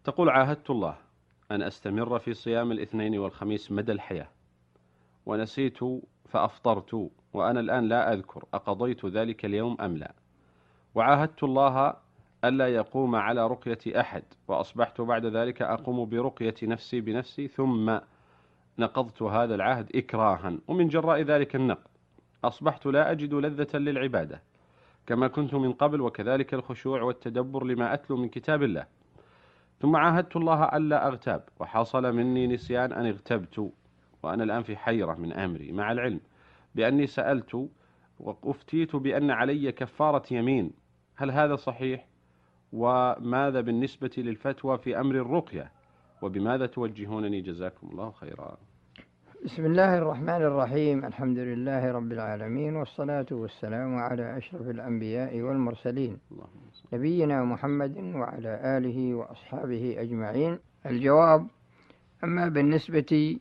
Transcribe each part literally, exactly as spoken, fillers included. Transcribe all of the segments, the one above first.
تقول: عاهدت الله أن أستمر في صيام الاثنين والخميس مدى الحياة، ونسيت فأفطرت، وأنا الآن لا أذكر أقضيت ذلك اليوم أم لا. وعاهدت الله ألا يقوم على رقية أحد، وأصبحت بعد ذلك أقوم برقية نفسي بنفسي، ثم نقضت هذا العهد إكراها، ومن جراء ذلك النقض أصبحت لا أجد لذة للعبادة كما كنت من قبل، وكذلك الخشوع والتدبر لما أتلو من كتاب الله. ثم عاهدت الله ألا أغتاب، وحصل مني نسيان أن اغتبت، وأنا الآن في حيرة من أمري، مع العلم بأني سألت وأفتيت بأن علي كفارة يمين. هل هذا صحيح؟ وماذا بالنسبة للفتوى في أمر الرقية؟ وبماذا توجهونني جزاكم الله خيرا؟ بسم الله الرحمن الرحيم. الحمد لله رب العالمين، والصلاة والسلام على أشرف الأنبياء والمرسلين، نبينا محمد وعلى آله وأصحابه أجمعين. الجواب: أما بالنسبة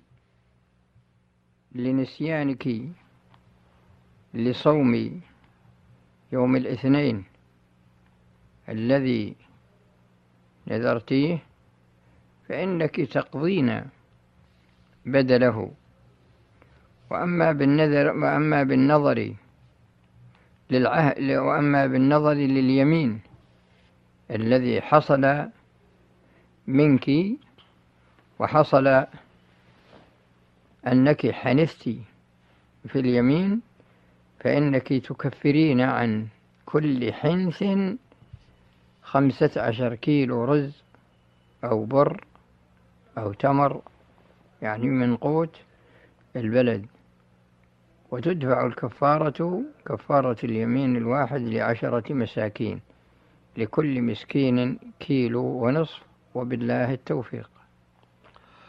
لنسيانك لصوم يوم الاثنين الذي نذرتيه، فإنك تقضين بدله. وأما بالنذر وأما بالنظر للعهد وأما بالنظر لليمين الذي حصل منك، وحصل أنك حنثت في اليمين، فإنك تكفرين عن كل حنث خمسة عشر كيلو رز أو بر أو تمر، يعني من قوت البلد، وتدفع الكفارة كفارة اليمين الواحد لعشرة مساكين، لكل مسكين كيلو ونصف، وبالله التوفيق.